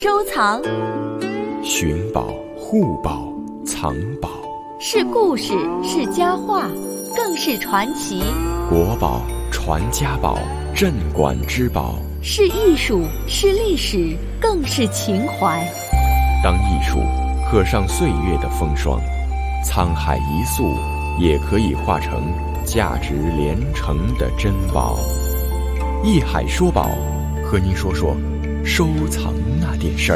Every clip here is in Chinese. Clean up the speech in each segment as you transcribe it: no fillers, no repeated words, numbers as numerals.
收藏、 寻宝、护宝、藏宝， 是故事，是佳话，更是传奇。 国宝、传家宝、镇馆之宝， 是艺术，是历史，更是情怀。 当艺术刻上岁月的风霜，沧海一粟也可以化成价值连城的珍宝。艺海说宝，和您说说收藏那点事儿。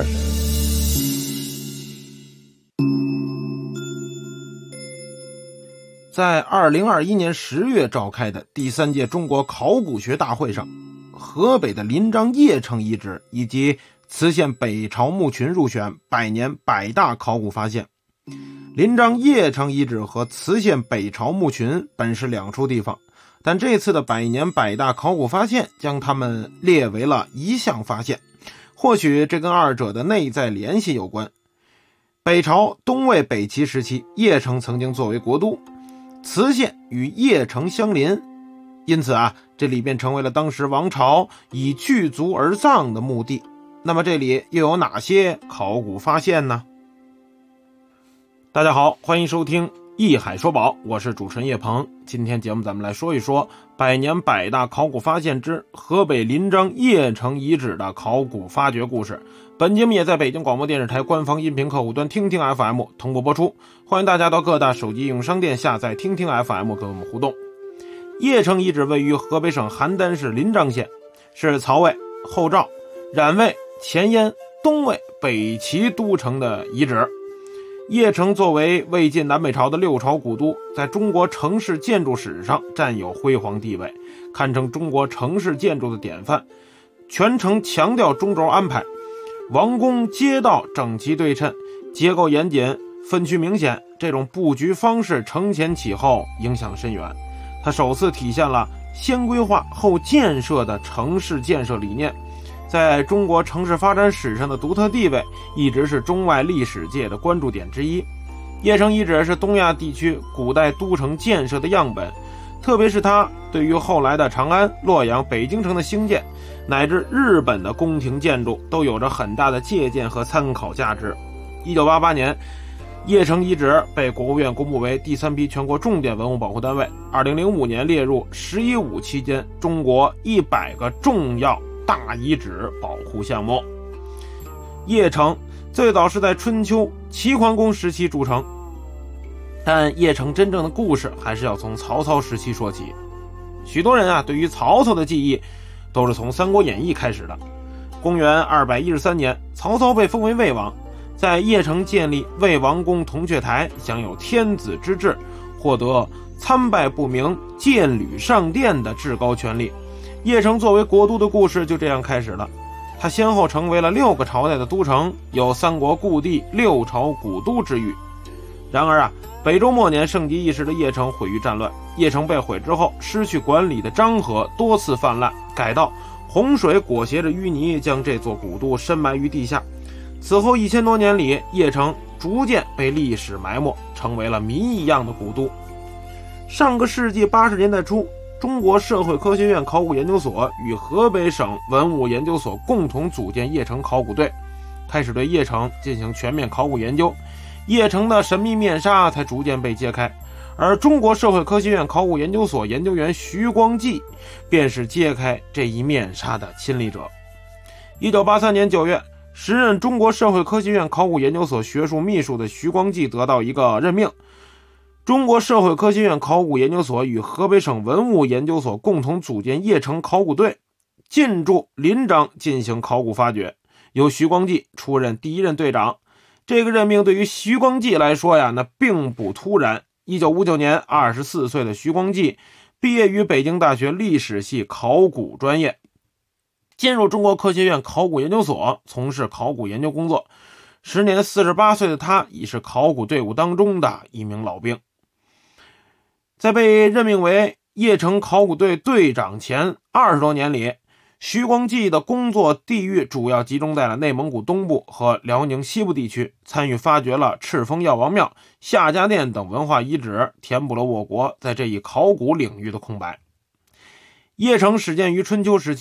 在2021年10月召开的第3届中国考古学大会上，河北的临漳邺城遗址以及磁县北朝墓群入选百年百大考古发现。临漳邺城遗址和磁县北朝墓群本是两处地方，但这次的百年百大考古发现将它们列为了一项发现，或许这跟二者的内在联系有关。北朝东魏北齐时期，邺城曾经作为国都，磁县与邺城相邻，因此这里便成为了当时王朝以聚族而葬的墓地。那么这里又有哪些考古发现呢？大家好，欢迎收听艺海说宝，我是主持人叶鹏。今天节目咱们来说一说百年百大考古发现之河北临漳邺城遗址的考古发掘故事。本节目也在北京广播电视台官方音频客户端听听 FM 同步播出，欢迎大家到各大手机应用商店下载听听 FM 跟我们互动。邺城遗址位于河北省邯郸市临漳县，是曹魏、后赵、冉魏、前燕、东魏、北齐都城的遗址。邺城作为魏晋南北朝的六朝古都，在中国城市建筑史上占有辉煌地位，堪称中国城市建筑的典范。全城强调中轴安排，王宫街道整齐对称，结构严谨，分区明显，这种布局方式承前启后，影响深远。它首次体现了先规划后建设的城市建设理念，在中国城市发展史上的独特地位一直是中外历史界的关注点之一。邺城遗址是东亚地区古代都城建设的样本，特别是它对于后来的长安、洛阳、北京城的兴建，乃至日本的宫廷建筑都有着很大的借鉴和参考价值。1988年，邺城遗址被国务院公布为第3批全国重点文物保护单位，2005年列入“10·15”期间中国100个重要大遗址保护项目。邺城最早是在春秋齐桓公时期筑成，但邺城真正的故事还是要从曹操时期说起。许多人对于曹操的记忆都是从《三国演义》开始的。公元213年，曹操被封为魏王，在邺城建立魏王宫铜雀台，享有天子之治，获得参拜不明、剑履上殿的至高权力。邺城作为国都的故事就这样开始了，它先后成为了6个朝代的都城，有三国故地、六朝古都之誉。然而北周末年盛极一时的邺城毁于战乱，邺城被毁之后，失去管理的漳河多次泛滥，改道，洪水裹挟着淤泥将这座古都深埋于地下。此后1000多年里，邺城逐渐被历史埋没，成为了谜一样的古都。上个世纪80年代初，中国社会科学院考古研究所与河北省文物研究所共同组建邺城考古队，开始对邺城进行全面考古研究。邺城的神秘面纱才逐渐被揭开，而中国社会科学院考古研究所研究员徐光纪便是揭开这一面纱的亲历者。1983年9月，时任中国社会科学院考古研究所学术秘书的徐光纪得到一个任命，中国社会科学院考古研究所与河北省文物研究所共同组建邺城考古队，进驻临漳进行考古发掘，由徐光纪出任第一任队长。这个任命对于徐光纪来说那并不突然。1959年24岁的徐光纪毕业于北京大学历史系考古专业，进入中国科学院考古研究所从事考古研究工作。时年48岁的他已是考古队伍当中的一名老兵。在被任命为邺城考古队队长前20多年里，徐光纪的工作地域主要集中在了内蒙古东部和辽宁西部地区，参与发掘了赤峰药王庙、夏家店等文化遗址，填补了我国在这一考古领域的空白。邺城始建于春秋时期，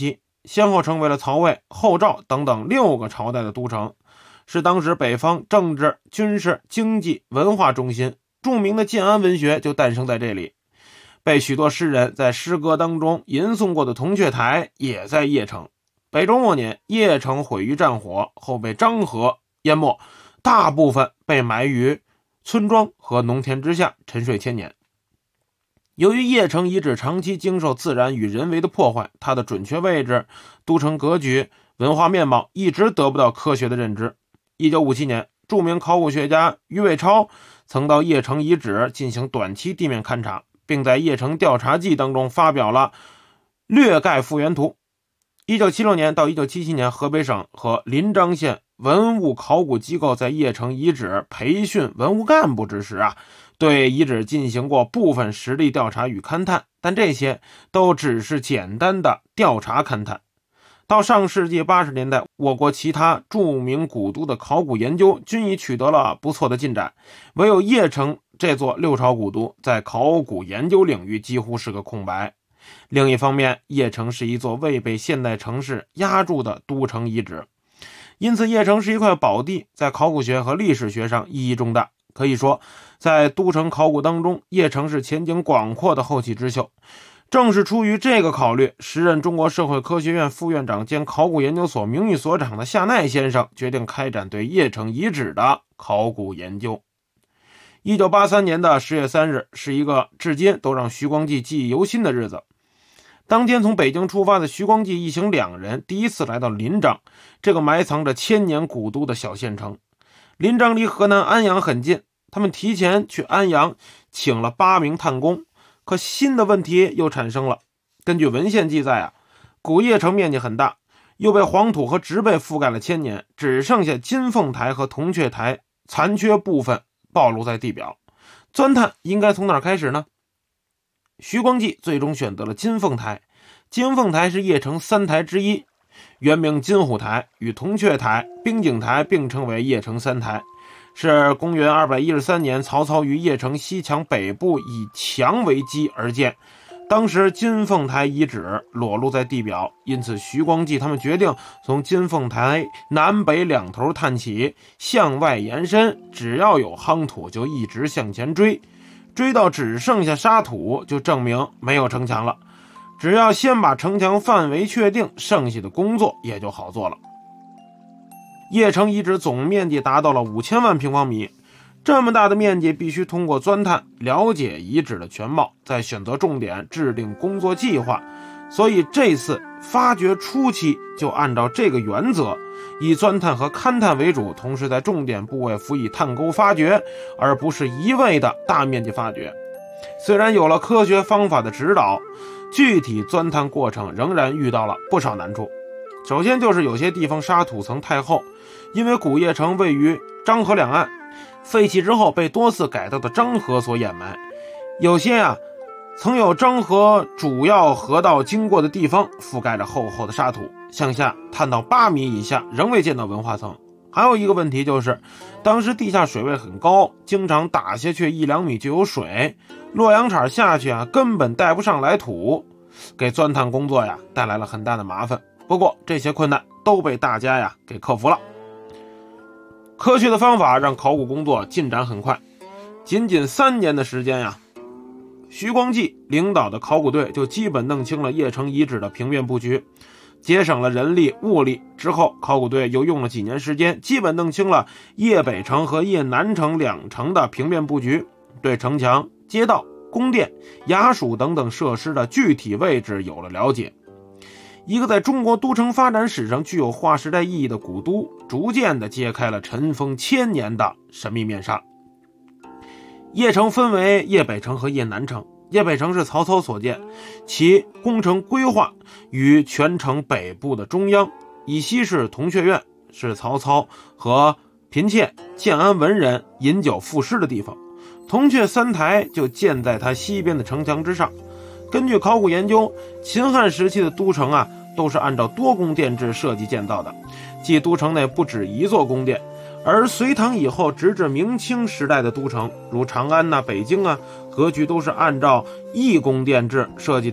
先后成为了曹魏、后赵等等6个朝代的都城，是当时北方政治、军事、经济、文化中心。著名的建安文学就诞生在这里，被许多诗人在诗歌当中吟诵过的铜雀台也在邺城。北周末年，邺城毁于战火，后被漳河淹没，大部分被埋于村庄和农田之下，沉睡千年。由于邺城遗址长期经受自然与人为的破坏，它的准确位置、都城格局、文化面貌一直得不到科学的认知。1957年，著名考古学家于伟超曾到邺城遗址进行短期地面勘察，并在《邺城调查记》当中发表了略概复原图。1976年到1977年，河北省和临漳县文物考古机构在邺城遗址培训文物干部之时对遗址进行过部分实地调查与勘探，但这些都只是简单的调查勘探。到上世纪80年代，我国其他著名古都的考古研究均已取得了不错的进展，唯有邺城这座6朝古都在考古研究领域几乎是个空白。另一方面，邺城是一座未被现代城市压住的都城遗址，因此邺城是一块宝地，在考古学和历史学上意义重大。可以说，在都城考古当中，邺城是前景广阔的后起之秀。正是出于这个考虑，时任中国社会科学院副院长兼考古研究所名誉所长的夏奈先生决定开展对邺城遗址的考古研究。1983年的10月3日是一个至今都让徐光记记忆犹新的日子。当天从北京出发的徐光记一行2人第一次来到临漳，这个埋藏着1000年古都的小县城。临漳离河南安阳很近，他们提前去安阳请了8名探工。可新的问题又产生了。根据文献记载古邺城面积很大，又被黄土和植被覆盖了1000年，只剩下金凤台和铜雀台残缺部分暴露在地表。钻探应该从哪儿开始呢？徐光记最终选择了金凤台。金凤台是邺城3台之一，原名金虎台，与铜雀台、冰景台并称为邺城3台。是公元213年曹操于邺城西墙北部以墙为基而建，当时金凤台遗址裸露在地表，因此徐光记他们决定从金凤台南北2头探起，向外延伸，只要有夯土就一直向前追，追到只剩下沙土就证明没有城墙了。只要先把城墙范围确定，剩下的工作也就好做了。邺城遗址总面积达到了5000万平方米，这么大的面积必须通过钻探了解遗址的全貌，再选择重点制定工作计划。所以这次发掘初期就按照这个原则，以钻探和勘探为主，同时在重点部位辅以探沟发掘，而不是一味的大面积发掘。虽然有了科学方法的指导，具体钻探过程仍然遇到了不少难处。首先就是有些地方沙土层太厚，因为古邺城位于漳河两岸，废弃之后被多次改造的漳河所掩埋。有些曾有漳河主要河道经过的地方覆盖着厚厚的沙土，向下探到8米以下仍未见到文化层。还有一个问题就是，当时地下水位很高，经常打下去1-2米就有水，洛阳铲下去根本带不上来土，给钻探工作带来了很大的麻烦。不过这些困难都被大家给克服了。科学的方法让考古工作进展很快，仅仅3年的时间徐光记领导的考古队就基本弄清了邺城遗址的平面布局，节省了人力物力。之后考古队又用了几年时间，基本弄清了邺北城和邺南城2城的平面布局，对城墙、街道、宫殿、衙署等等设施的具体位置有了了解。一个在中国都城发展史上具有划时代意义的古都，逐渐地揭开了尘封1000年的神秘面纱。邺城分为邺北城和邺南城，邺北城是曹操所建，其工程规划于全城北部的中央，以西是铜雀院，是曹操和嫔妾建安文人饮酒赋诗的地方。铜雀3台就建在它西边的城墙之上。根据考古研究，秦汉时期的都城都是按照多宫殿制设计建造的，即都城内不止一座宫殿。而隋唐以后直至明清时代的都城，如长安北京格局都是按照一宫殿制设计的。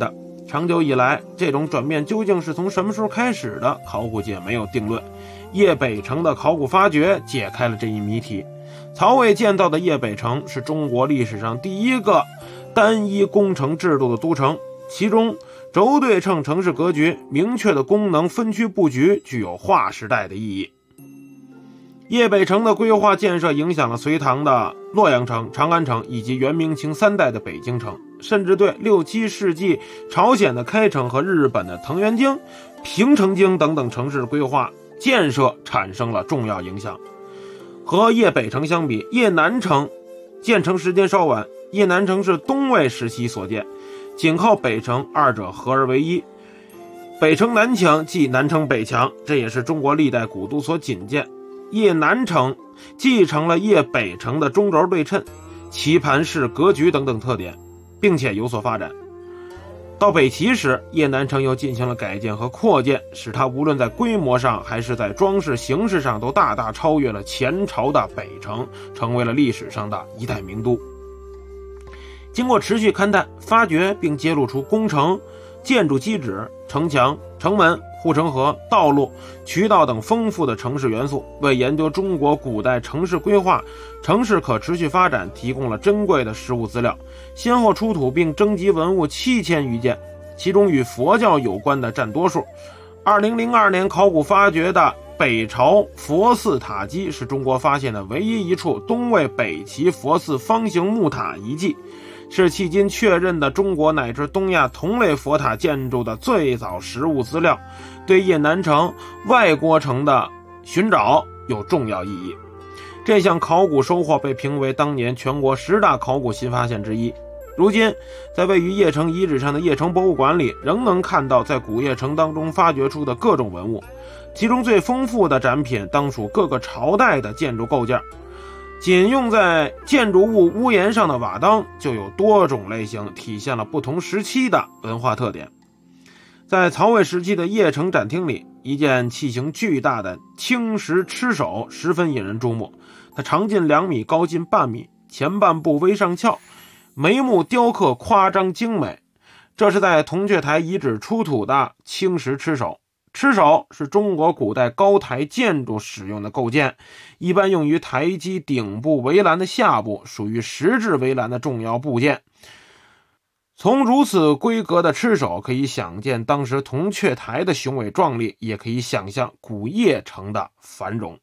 长久以来，这种转变究竟是从什么时候开始的，考古界没有定论。邺北城的考古发掘解开了这一谜题。曹魏建造的邺北城是中国历史上第一个单一工程制度的都城，其中轴对称城市格局、明确的功能分区布局具有划时代的意义。邺北城的规划建设影响了隋唐的洛阳城、长安城以及元明清3代的北京城，甚至对6、7世纪朝鲜的开城和日本的藤原京、平城京等等城市规划建设产生了重要影响。和邺北城相比，邺南城建成时间稍晚，邺南城是东魏时期所建，紧靠北城，二者合而为一。北城南墙即南城北墙，这也是中国历代古都所仅见。邺南城继承了邺北城的中轴对称、棋盘式格局等等特点，并且有所发展。到北齐时，邺南城又进行了改建和扩建，使它无论在规模上还是在装饰形式上都大大超越了前朝的北城，成为了历史上的一代名都。经过持续勘探、发掘并揭露出工程、建筑基址、城墙、城门、护城河、道路、渠道等丰富的城市元素，为研究中国古代城市规划、城市可持续发展提供了珍贵的实物资料。先后出土并征集文物7000余件，其中与佛教有关的占多数。2002年考古发掘的北朝佛寺塔基是中国发现的唯一一处东魏北齐佛寺方形木塔遗迹，是迄今确认的中国乃至东亚同类佛塔建筑的最早实物资料，对邺南城、外郭城的寻找有重要意义。这项考古收获被评为当年全国10大考古新发现之一。如今，在位于邺城遗址上的邺城博物馆里，仍能看到在古邺城当中发掘出的各种文物，其中最丰富的展品当属各个朝代的建筑构件。仅用在建筑物屋檐上的瓦当就有多种类型，体现了不同时期的文化特点。在曹魏时期的邺城展厅里，一件器型巨大的青石螭首十分引人注目，它长近2米，高近半米，前半部微上翘，眉目雕刻夸张精美。这是在铜雀台遗址出土的青石螭首。螭首是中国古代高台建筑使用的构件，一般用于台基顶部围栏的下部，属于石质围栏的重要部件。从如此规格的螭首可以想见当时铜雀台的雄伟壮丽，也可以想象古邺城的繁荣。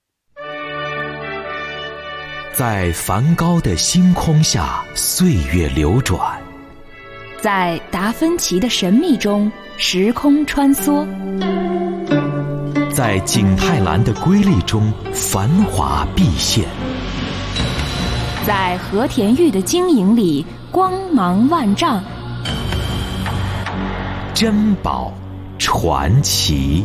在梵高的星空下，岁月流转； 在达芬奇的神秘中，时空穿梭； 在景泰蓝的瑰丽中，繁华毕现； 在和田玉的晶莹里，光芒万丈。 珍宝传奇。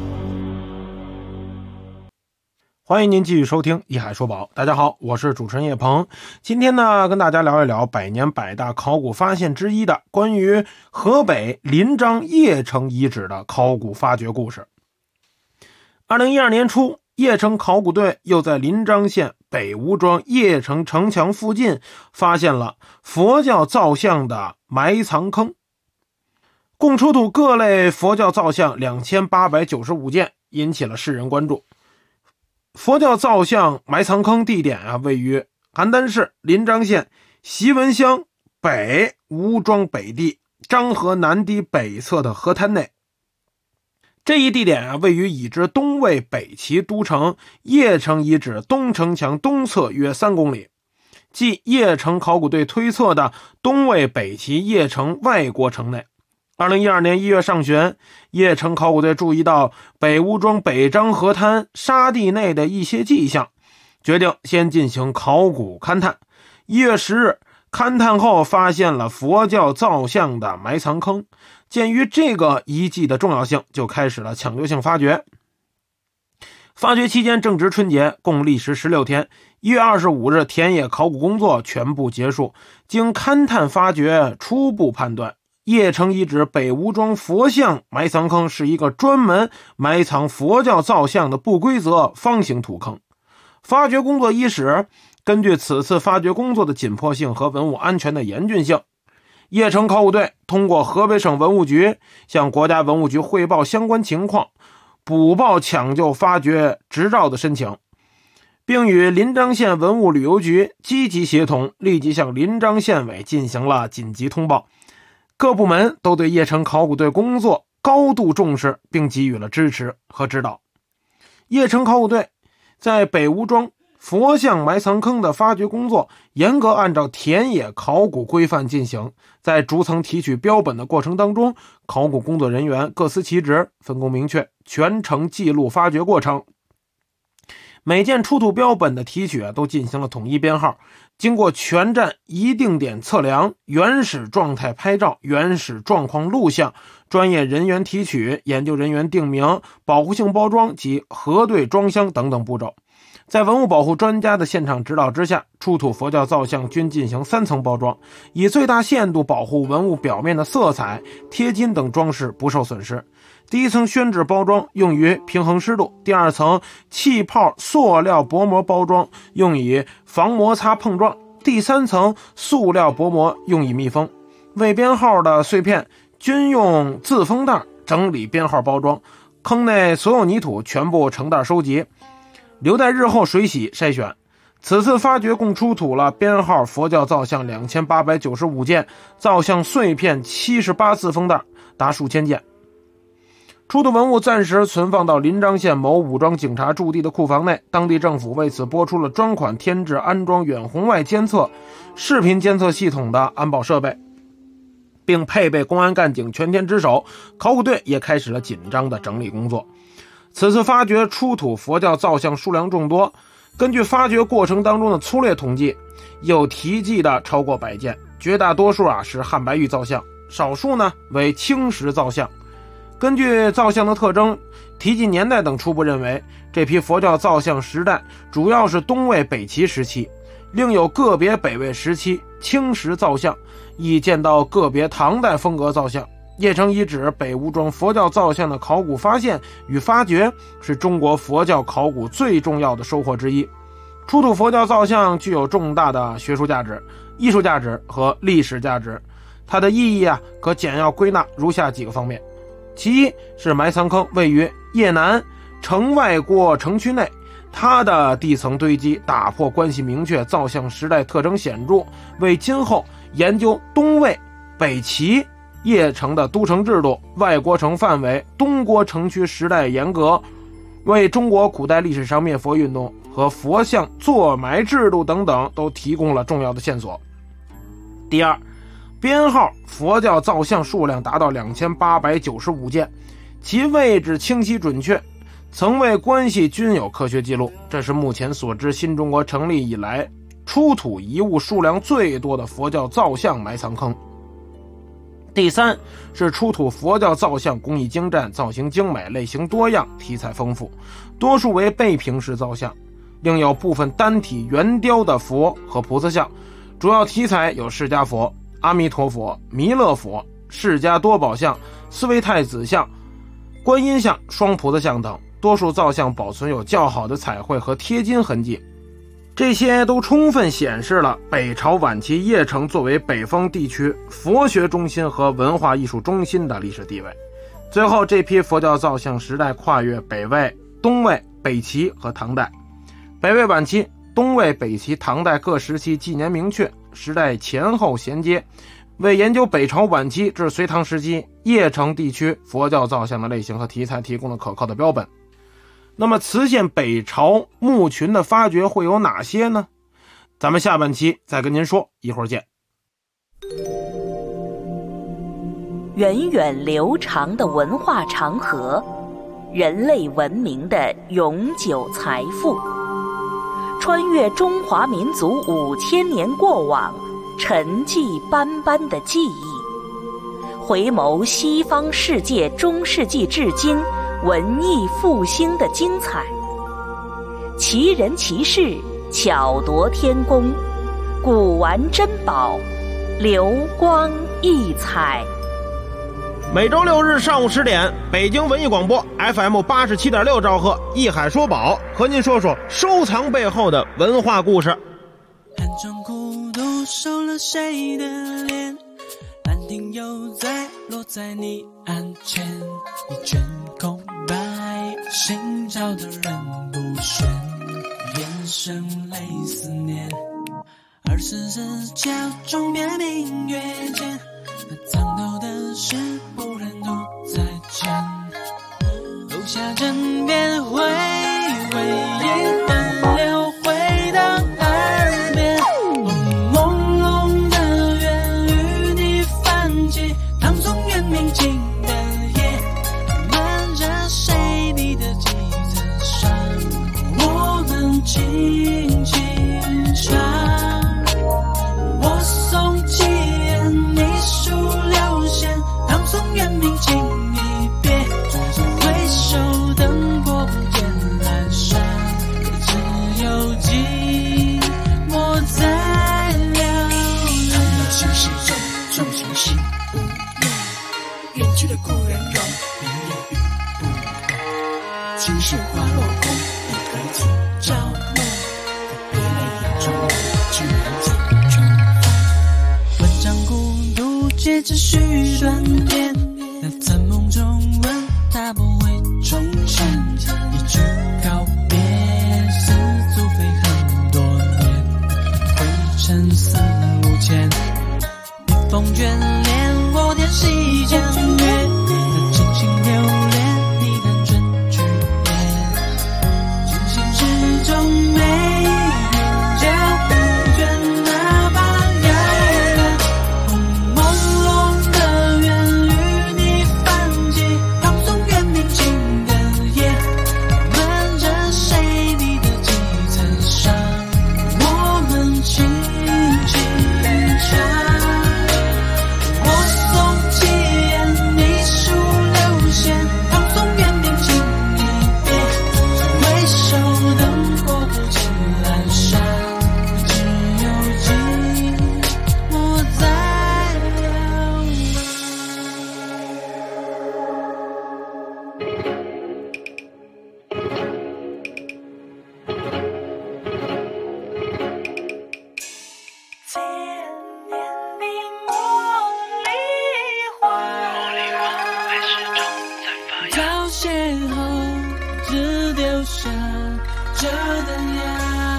欢迎您继续收听一海说宝。大家好，我是主持人叶鹏。今天呢，跟大家聊一聊百年百大考古发现之一的关于河北临漳邺城遗址的考古发掘故事。2012年初，邺城考古队又在临漳县北吴庄邺城城墙附近发现了佛教造像的埋藏坑，共出土各类佛教造像2895件，引起了世人关注。佛教造像埋藏坑地点位于邯郸市临漳县习文乡北吴庄北地漳河南堤北侧的河滩内。这一地点位于已知东魏北齐都城邺城遗址东城墙东侧约3公里，即邺城考古队推测的东魏北齐邺城外郭城内。2012年1月上旬，邺城考古队注意到北吴庄北漳河滩沙地内的一些迹象，决定先进行考古勘探。1月10日，勘探后发现了佛教造像的埋藏坑。鉴于这个遗迹的重要性，就开始了抢救性发掘。发掘期间正值春节，共历时16天。1月25日，田野考古工作全部结束。经勘探发掘，初步判断邺城遗址北吴庄佛像埋藏坑是一个专门埋藏佛教造像的不规则方形土坑。发掘工作伊始，根据此次发掘工作的紧迫性和文物安全的严峻性， 邺城考古队通过河北省文物局向国家文物局汇报相关情况，补报抢救发掘执照的申请，并与临漳县文物旅游局积极协同，立即向临漳县委进行了紧急通报。各部门都对邺城考古队工作高度重视，并给予了支持和指导。邺城考古队在北吴庄佛像埋藏坑的发掘工作严格按照田野考古规范进行，在逐层提取标本的过程当中，考古工作人员各司其职，分工明确，全程记录发掘过程。每件出土标本的提取都进行了统一编号，经过全站一定点测量、原始状态拍照、原始状况录像、专业人员提取、研究人员定名、保护性包装及核对装箱等等步骤。在文物保护专家的现场指导之下，出土佛教造像均进行3层包装，以最大限度保护文物表面的色彩、贴金等装饰不受损失。第一层宣纸包装用于平衡湿度，第二层气泡塑料薄膜包装用以防摩擦碰撞，第三层塑料薄膜用以密封。未编号的碎片均用自封袋整理编号包装，坑内所有泥土全部成袋收集，留待日后水洗筛选。此次发掘共出土了编号佛教造像2895件，造像碎片78自封袋达数千件。出土文物暂时存放到临漳县某武装警察驻地的库房内，当地政府为此拨出了专款添置安装远红外监测、视频监测系统的安保设备，并配备公安干警全天值守。考古队也开始了紧张的整理工作。此次发掘出土佛教造像数量众多，根据发掘过程当中的粗略统计，有题记的超过100件，绝大多数是汉白玉造像，少数呢为青石造像。根据造像的特征、题记年代等，初步认为这批佛教造像时代主要是东魏北齐时期，另有个别北魏时期青石造像，亦见到个别唐代风格造像。邺城遗址北吴庄佛教造像的考古发现与发掘是中国佛教考古最重要的收获之一。出土佛教造像具有重大的学术价值、艺术价值和历史价值，它的意义可简要归纳如下几个方面。其一是埋藏坑位于邺南城外郭城区内，它的地层堆积打破关系明确，造像时代特征显著，为今后研究东魏、北齐、邺城的都城制度、外郭城范围、东郭城区时代沿革，为中国古代历史上灭佛运动和佛像坐埋制度等等都提供了重要的线索。第二，编号佛教造像数量达到2895件，其位置清晰准确，层位关系均有科学记录，这是目前所知新中国成立以来出土遗物数量最多的佛教造像埋藏坑。第三是出土佛教造像工艺精湛，造型精美，类型多样，题材丰富，多数为背平式造像，另有部分单体圆雕的佛和菩萨像，主要题材有释迦佛、阿弥陀佛、弥勒佛、释迦多宝像、四位太子像、观音像、双菩萨像等，多数造像保存有较好的彩绘和贴金痕迹。这些都充分显示了北朝晚期邺城作为北方地区佛学中心和文化艺术中心的历史地位。最后，这批佛教造像时代跨越北魏、东魏、北齐和唐代。北魏晚期、东魏、北齐、唐代各时期纪年明确，时代前后衔接，为研究北朝晚期至隋唐时期邺城地区佛教造像的类型和题材提供了可靠的标本。那么磁县北朝墓群的发掘会有哪些呢？咱们下半期再跟您说，一会儿见。 源远流长的文化长河，人类文明的永久财富，穿越中华民族5000年过往，沉寂斑斑的记忆，回眸西方世界中世纪至今文艺复兴的精彩，奇人奇事，巧夺天工，古玩珍宝，流光溢彩。 每周6日上午10点，北京文艺广播 FM 87.6兆赫，艺海说宝，和您说说收藏背后的文化故事。 寒窗孤独，收了谁的脸？来又再落在你案前，一卷空白，寻找的人不选，眼神泪思念，24角钟边明月间，那藏头的事忽然都在前，留下枕边回味一段流回到耳边，朦胧的缘与你泛起，唐宋元明清的夜，漫着谁你的几层伤，我们轻轻唱，我送七言你数六弦，唐宋元明清一别，回首灯火不见阑珊，只有寂寞在流连。看到心事重重情心无言，远去的故人容明夜雨不完，青石花落空，一个今朝暮，别泪眼中居然几重返，万丈孤独皆只须断点，那在梦中问他不会重现，一句告别似足飞很多年，灰尘四五千，笔锋眷恋我点细江月，那真心留恋你看春去年，惊醒之中没人叫不倦那把遥远，朦胧的缘与你泛起，唐宋元明清的夜，漫着谁你的几层伤，我们轻轻唱，我送七言你数六弦，唐宋元明清一别，回首灯火不尽阑珊，只有寂寞在流千年你茉莉花，凋谢后只丢下这灯芽，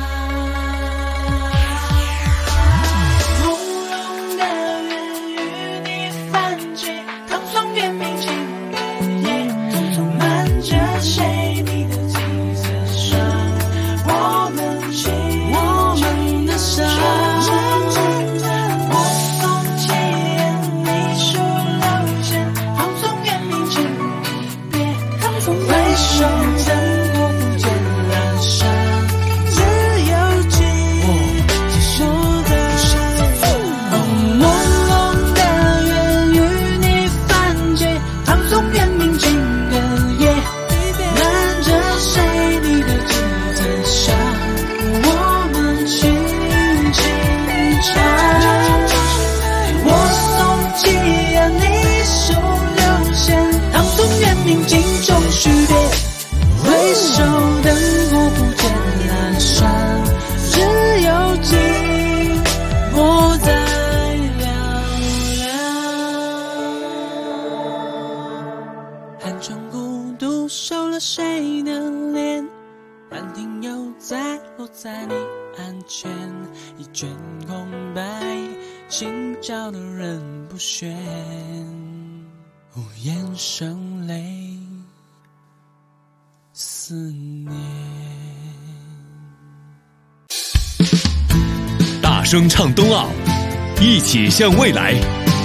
朦胧的缘与你泛起，唐宋元明清的夜，漫着谁你的几层伤，我们的伤，我送七言你数六弦，唐宋元明清一别，回首灯火不见阑珊，只有寂寞在朦胧的缘与你泛起，唐宋元明清的夜，漫着谁你的几层伤，我们轻轻唱，我送七言你数六弦，唐宋元明清终须别，回首灯火不见阑珊，只有寂寞在寥寥。寒窗孤独收了谁的脸，兰亭又再落在你案前，一卷空白，寻找的人不选，无言声泪思念。 大声唱冬奥，一起向未来。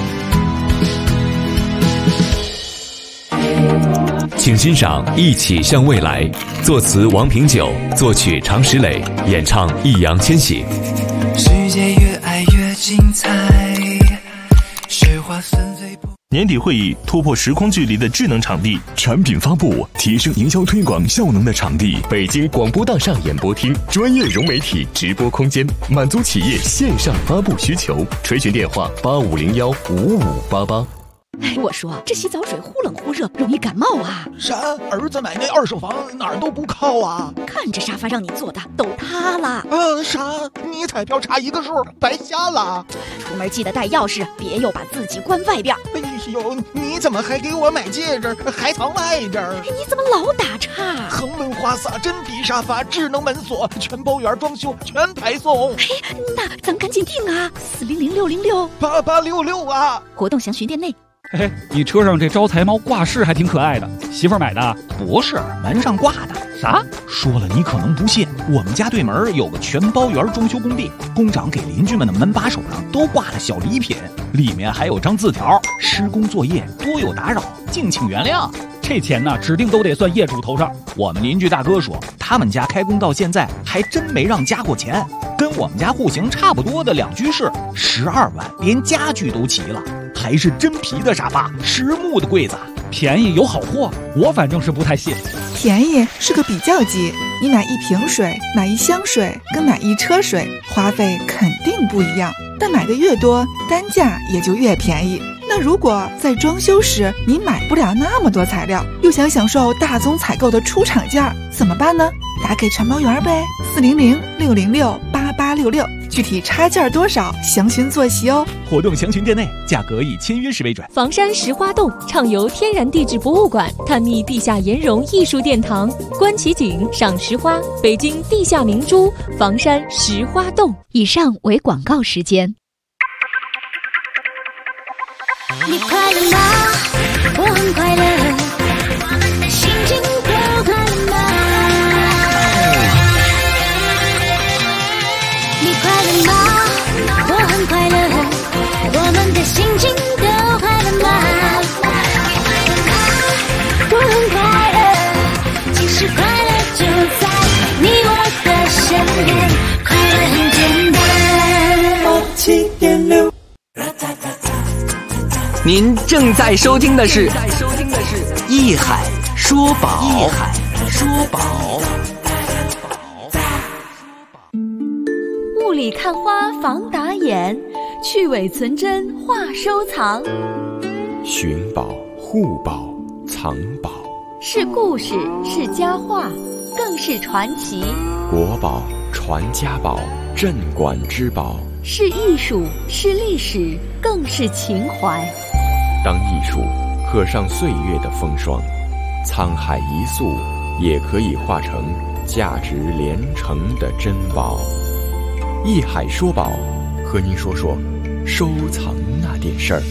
请欣赏《一起向未来》，作词王平久，作曲常石磊，演唱易烊千玺。 世界越爱越精彩，实话分最不。 年底会议突破时空距离的智能场地， 产品发布提升营销推广效能的场地， 北京广播大厦演播厅，专业融媒体直播空间，满足企业线上发布需求。垂询电话：85015588。 哎，我说这洗澡水忽冷忽热，容易感冒啊。 啥？儿子买那二手房哪儿都不靠啊。 看这沙发让你坐的都塌了。 啥？你彩票差一个数，白瞎了。 出门记得带钥匙，别又把自己关外边。 哎呦，你怎么还给我买戒指，还藏外边？ 你怎么老打岔？ 恒温花洒、真皮沙发、智能门锁、全包圆装修，全排送。 那咱赶紧订啊！400-666-8866 啊！ 活动详询店内。 你车上这招财猫挂饰还挺可爱的，媳妇儿买的？ 不是，门上挂的。 啥？ 说了你可能不信，我们家对门有个全包圆装修工地，工长给邻居们的门把手上都挂了小礼品，里面还有张字条：施工作业多有打扰，敬请原谅。 这钱呢，指定都得算业主头上。 我们邻居大哥说，他们家开工到现在还真没让加过钱，跟我们家户型差不多的2居室，12万，连家具都齐了，还是真皮的沙发，实木的柜子， 便宜有好货，我反正是不太信。 便宜是个比较级，你买1瓶水、买1箱水跟买1车水，花费肯定不一样，但买的越多，单价也就越便宜。那如果在装修时你买不了那么多材料，又想享受大宗采购的出厂价，怎么办呢？打给全包圆呗，400-666-8866，具体差价多少，详询坐席哦。 活动详询店内，价格以签约时为准。 房山石花洞畅游天然地质博物馆，探秘地下岩溶艺术殿堂，观奇景，赏石花，北京地下明珠房山石花洞。 以上为广告时间。 你快乐吗？我很快乐，我们的心情都快乐吗？你快乐吗？我很快乐，我们的心情都快乐吗？我很快乐，其实快乐就在你我的身边，快乐很简单。7.6。 您正在收听的是艺海说宝。艺海说宝。 雾里看花防打眼，去伪存真话收藏。 寻宝、护宝、藏宝， 是故事，是佳话，更是传奇。 国宝、传家宝、镇馆之宝， 是艺术，是历史，更是情怀。 当艺术刻上岁月的风霜，沧海一粟也可以化成价值连城的珍宝。艺海说宝，和您说说收藏那点事儿。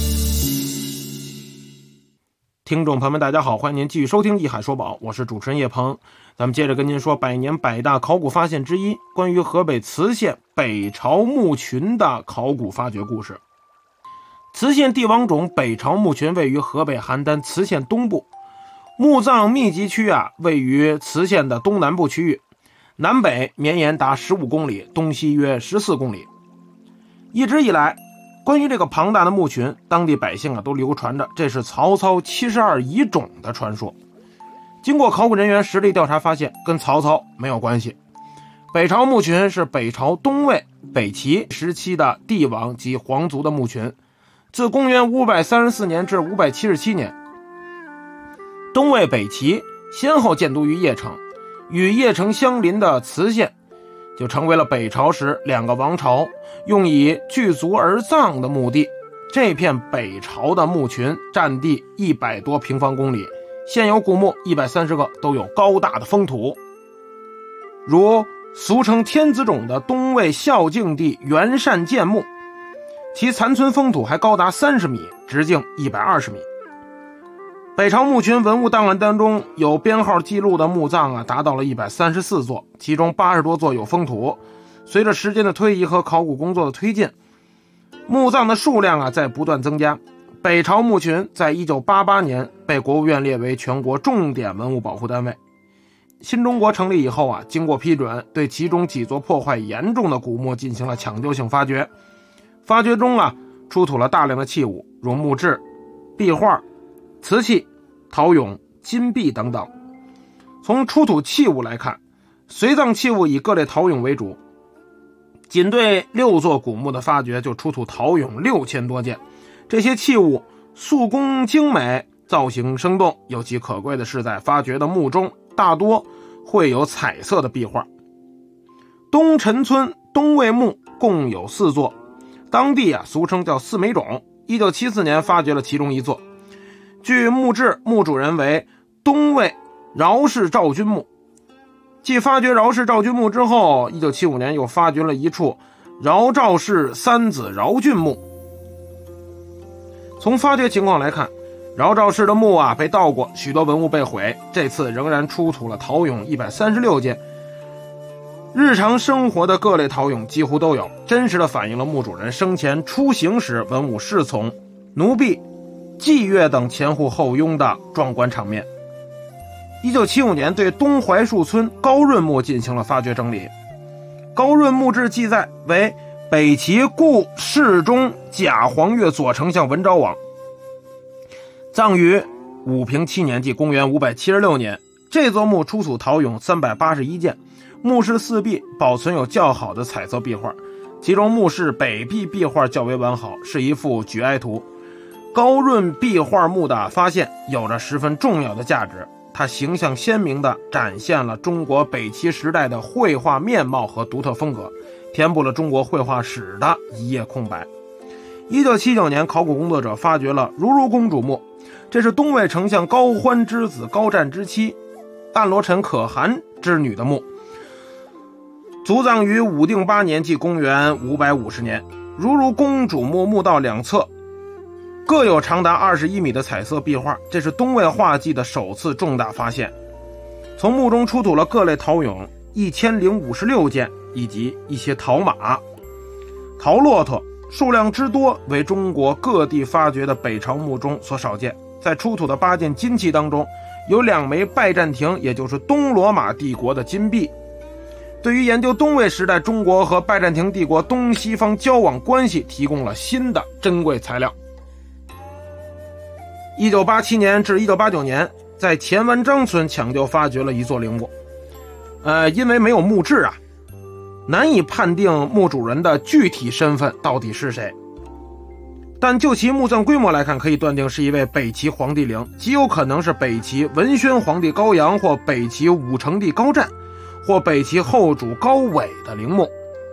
听众朋友们大家好，欢迎您继续收听艺海说宝，我是主持人叶鹏。咱们接着跟您说百年百大考古发现之一，关于河北磁县北朝墓群的考古发掘故事。磁县帝王冢北朝墓群位于河北邯郸磁县东部，墓葬密集区位于磁县的东南部区域，南北绵延达15公里，东西约14公里。一直以来，关于这个庞大的墓群，当地百姓都流传着这是曹操72遗冢的传说。经过考古人员实地调查发现，跟曹操没有关系。北朝墓群是北朝东魏、北齐时期的帝王及皇族的墓群，自公元534年至577年，东魏、北齐先后建都于邺城，与邺城相邻的磁县就成为了北朝时2个王朝用以聚族而葬的墓地。这片北朝的墓群占地100多平方公里，现有古墓130个，都有高大的封土，如俗称天子冢的东魏孝敬帝元善建墓，其残存封土还高达30米，直径120米。北朝墓群文物档案当中有编号记录的墓葬达到了134座，其中80多座有封土。随着时间的推移和考古工作的推进，墓葬的数量在不断增加。北朝墓群在1988年被国务院列为全国重点文物保护单位。新中国成立以后经过批准，对其中几座破坏严重的古墓进行了抢救性发掘。发掘中出土了大量的器物，如木质、壁画、瓷器、陶俑、金币等等。从出土器物来看，随葬器物以各类陶俑为主，仅对6座古墓的发掘就出土陶俑6000多件。这些器物塑工精美，造型生动。尤其可贵的是，在发掘的墓中大多会有彩色的壁画。东陈村东魏墓共有4座，当地俗称叫四美冢。1974年发掘了其中一座，据墓志，墓主人为东魏饶氏赵君墓。继发掘饶氏赵君墓之后，1975年又发掘了一处饶赵氏三子饶俊墓。从发掘情况来看，饶赵氏的墓被盗过，许多文物被毁，这次仍然出土了陶俑136件，日常生活的各类陶俑几乎都有，真实的反映了墓主人生前出行时文武侍从、奴婢、祭乐等前呼后拥的壮观场面。1975年对东槐树村高润墓进行了发掘整理。高润墓志记载为北齐故世宗假黄钺左丞相文昭王，葬于武平7年，即公元576年。这座墓出土陶俑381件，墓室4壁保存有较好的彩色壁画，其中墓室北壁壁画较为完好，是一幅举哀图。高润壁画墓的发现有着十分重要的价值，它形象鲜明地展现了中国北齐时代的绘画面貌和独特风格，填补了中国绘画史的一页空白。1979年，考古工作者发掘了如如公主墓，这是东魏丞相高欢之子高湛之妻暗罗陈可汗之女的墓，卒葬于武定8年，即公元550年。如如公主墓墓道两侧各有长达21米的彩色壁画，这是东魏画技的首次重大发现。从墓中出土了各类陶俑1056件，以及一些陶马、陶骆驼，数量之多为中国各地发掘的北朝墓中所少见。在出土的8件金器当中，有2枚拜占庭，也就是东罗马帝国的金币，对于研究东魏时代中国和拜占庭帝国东西方交往关系提供了新的珍贵材料。1987年至1989年，在前文章村抢救发掘了一座陵墓。因为没有墓志难以判定墓主人的具体身份到底是谁，但就其墓葬规模来看，可以断定是一位北齐皇帝陵，极有可能是北齐文宣皇帝高阳，或北齐武成帝高湛，或北齐后主高纬的陵墓。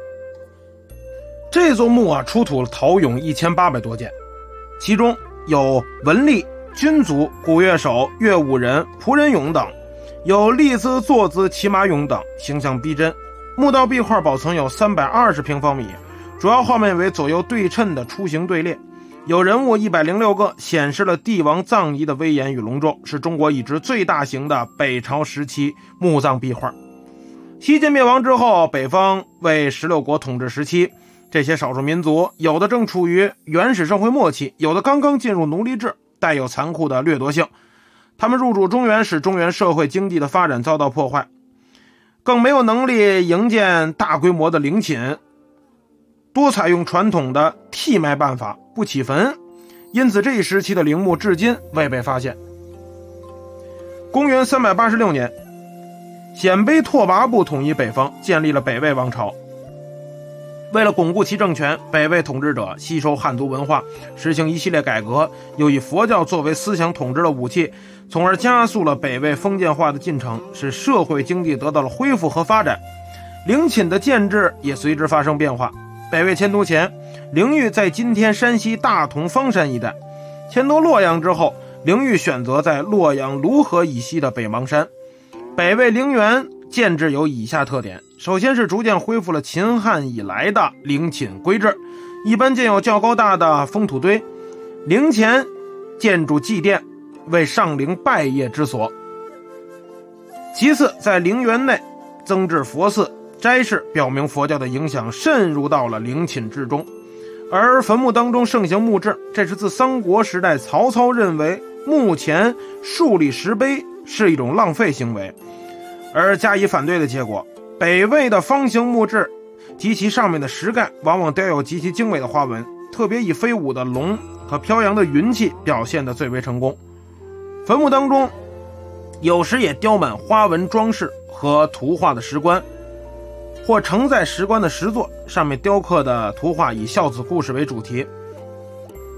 这座墓出土了陶俑1800多件，其中有文吏、军卒、古乐手、乐舞人、仆人俑等，有立姿、坐姿、骑马俑等，形象逼真。墓道壁画保存有320平方米，主要画面为左右对称的出行队列，有人物106个，显示了帝王葬仪的威严与隆重，是中国已知最大型的北朝时期墓葬壁画。西晋灭亡之后，北方为16国统治时期，这些少数民族有的正处于原始社会末期，有的刚刚进入奴隶制，带有残酷的掠夺性。他们入主中原，使中原社会经济的发展遭到破坏，更没有能力营建大规模的陵寝，多采用传统的替埋办法，不起坟，因此这一时期的陵墓至今未被发现。公元386年，鲜卑拓跋部统一北方，建立了北魏王朝。为了巩固其政权，北魏统治者吸收汉族文化，实行一系列改革，又以佛教作为思想统治的武器，从而加速了北魏封建化的进程，使社会经济得到了恢复和发展。陵寝的建制也随之发生变化。北魏迁都前，陵域在今天山西大同方山一带；迁都洛阳之后，陵域选择在洛阳泸河以西的北邙山。北魏陵园建制有以下特点：首先是逐渐恢复了秦汉以来的陵寝规制，一般建有较高大的封土堆，陵前建筑祭奠，为上陵拜谒之所。其次，在陵园内增置佛寺、斋室，表明佛教的影响渗入到了陵寝之中。而坟墓当中盛行墓志，这是自三国时代曹操认为墓前竖立石碑是一种浪费行为而加以反对的结果。北魏的方形墓志及其上面的石盖往往雕有极其精美的花纹，特别以飞舞的龙和飘扬的云气表现得最为成功。坟墓当中有时也雕满花纹装饰和图画的石棺，或承载石棺的石座，上面雕刻的图画以孝子故事为主题。可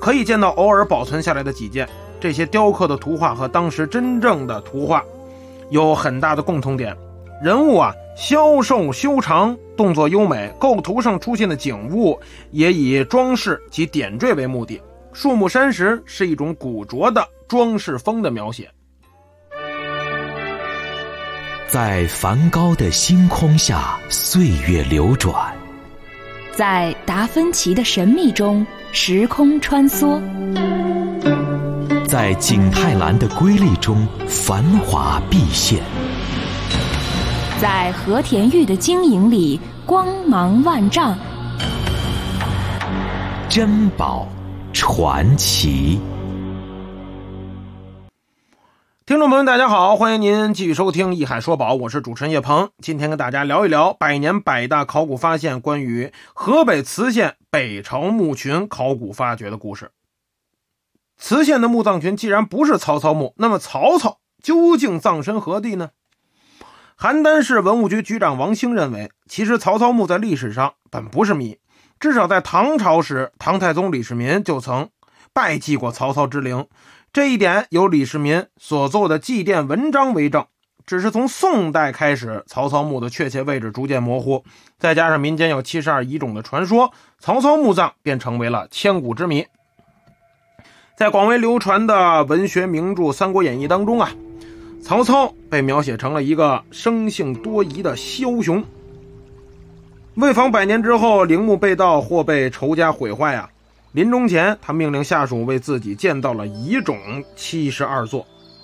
可以见到偶尔保存下来的几件。这些雕刻的图画和当时真正的图画有很大的共同点，人物消瘦修长，动作优美，构图上出现的景物也以装饰及点缀为目的。树木山石是一种古拙的装饰风的描写。 在梵高的星空下，岁月流转； 在达芬奇的神秘中，时空穿梭； 在景泰蓝的瑰丽中，繁华毕现； 在和田玉的晶莹里，光芒万丈。 珍宝传奇。 听众朋友们大家好，欢迎您继续收听一海说宝，我是主持人叶鹏。今天跟大家聊一聊百年百大考古发现关于河北磁县北朝墓群考古发掘的故事。磁县的墓葬群既然不是曹操墓，那么曹操究竟葬身何地呢？邯郸市文物局局长王兴认为，其实曹操墓在历史上本不是谜，至少在唐朝时，唐太宗李世民就曾拜祭过曹操之陵，这一点有李世民所做的祭奠文章为证。只是从宋代开始，曹操墓的确切位置逐渐模糊，再加上民间有72遗冢的传说，曹操墓葬便成为了千古之谜。在广为流传的文学名著《三国演义》当中曹操被描写成了一个生性多疑的枭雄。为防100年之后陵墓被盗或被仇家毁坏临终前他命令下属为自己建造了遗冢72座。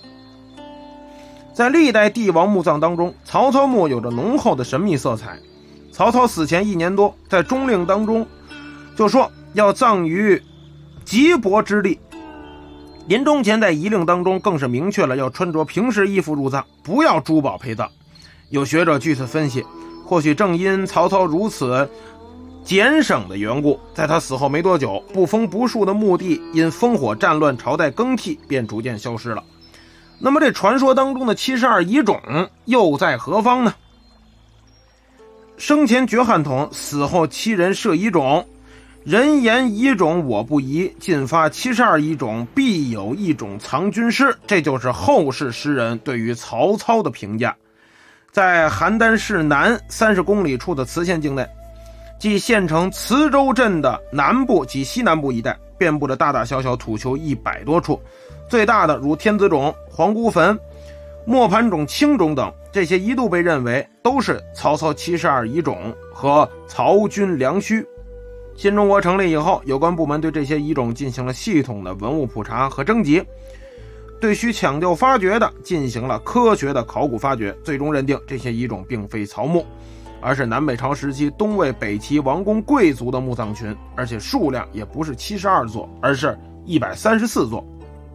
在历代帝王墓葬当中，曹操墓有着浓厚的神秘色彩。曹操死前1年多，在中令当中就说要葬于吉伯之地，临终前在遗令当中更是明确了要穿着平时衣服入葬，不要珠宝陪葬。有学者据此分析，或许正因曹操如此俭省的缘故，在他死后没多久，不封不树的墓地因烽火战乱朝代更替便逐渐消失了。那么这传说当中的72遗冢又在何方呢？生前绝汉统，死后7人设遗冢，人言遗冢我不疑，进发72遗冢，必有一冢藏军师。这就是后世诗人对于曹操的评价。在邯郸市南30公里处的磁县境内，即县城磁州镇的南部及西南部一带，遍布着大大小小土丘100多处，最大的如天子冢、皇姑坟、磨盘冢、青冢等，这些一度被认为都是曹操72遗冢和曹军良墟。新中国成立以后，有关部门对这些遗冢进行了系统的文物普查和征集，对需抢救发掘的进行了科学的考古发掘，最终认定这些遗冢并非曹墓，而是南北朝时期东魏北齐王公贵族的墓葬群，而且数量也不是72座，而是134座。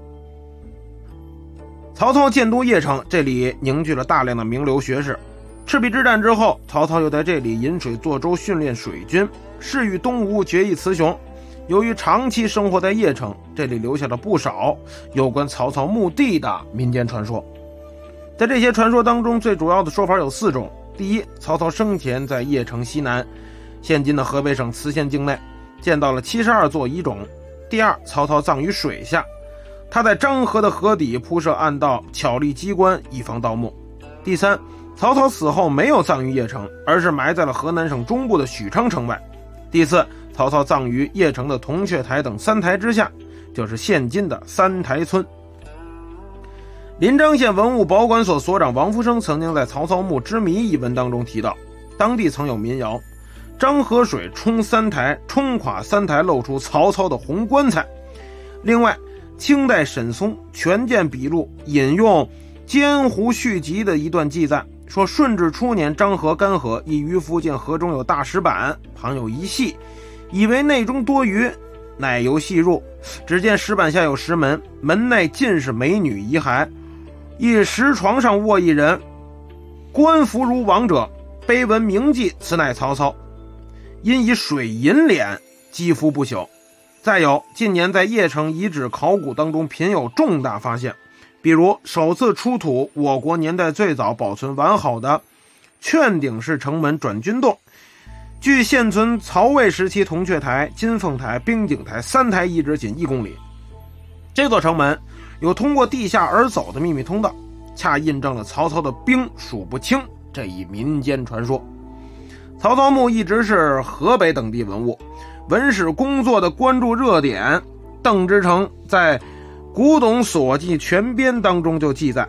曹操建都邺城，这里凝聚了大量的名流学士。赤壁之战之后，曹操又在这里引水坐舟训练水军，誓与东吴决一雌雄。由于长期生活在邺城，这里留下了不少有关曹操墓地的民间传说。在这些传说当中，最主要的说法有4种。第一，曹操生前在邺城西南，现今的河北省磁县境内，见到了72座遗冢。第二，曹操葬于水下，他在漳河的河底铺设暗道，巧立机关，以防盗墓。第三，曹操死后没有葬于邺城，而是埋在了河南省中部的许昌城外。第四，曹操葬于邺城的铜雀台等3台之下，就是现今的3台村。临漳县文物保管所所长王福生曾经在《曹操墓之谜》一文当中提到，当地曾有民谣，漳河水冲3台，冲垮3台，露出曹操的红棺材。另外，清代沈松《权鉴笔录》引用监湖续集的一段记载，说顺治初年漳河干涸，一鱼附近河中有大石板，旁有一隙，以为内中多鱼，乃由细入，只见石板下有石门，门内尽是美女遗骸，一石床上卧一人，官服如王者，碑文铭记此乃曹操，因以水银脸，肌肤不朽。再有，近年在邺城遗址考古当中频有重大发现，比如首次出土我国年代最早保存完好的劝鼎式城门转军洞， 距现存曹魏时期铜雀台、金凤台、冰景台3台遗址仅1公里。这座城门有通过地下而走的秘密通道，恰印证了曹操的兵数不清这一民间传说。曹操墓一直是河北等地文物，文史工作的关注热点。邓之诚在《古董所记全编》当中就记载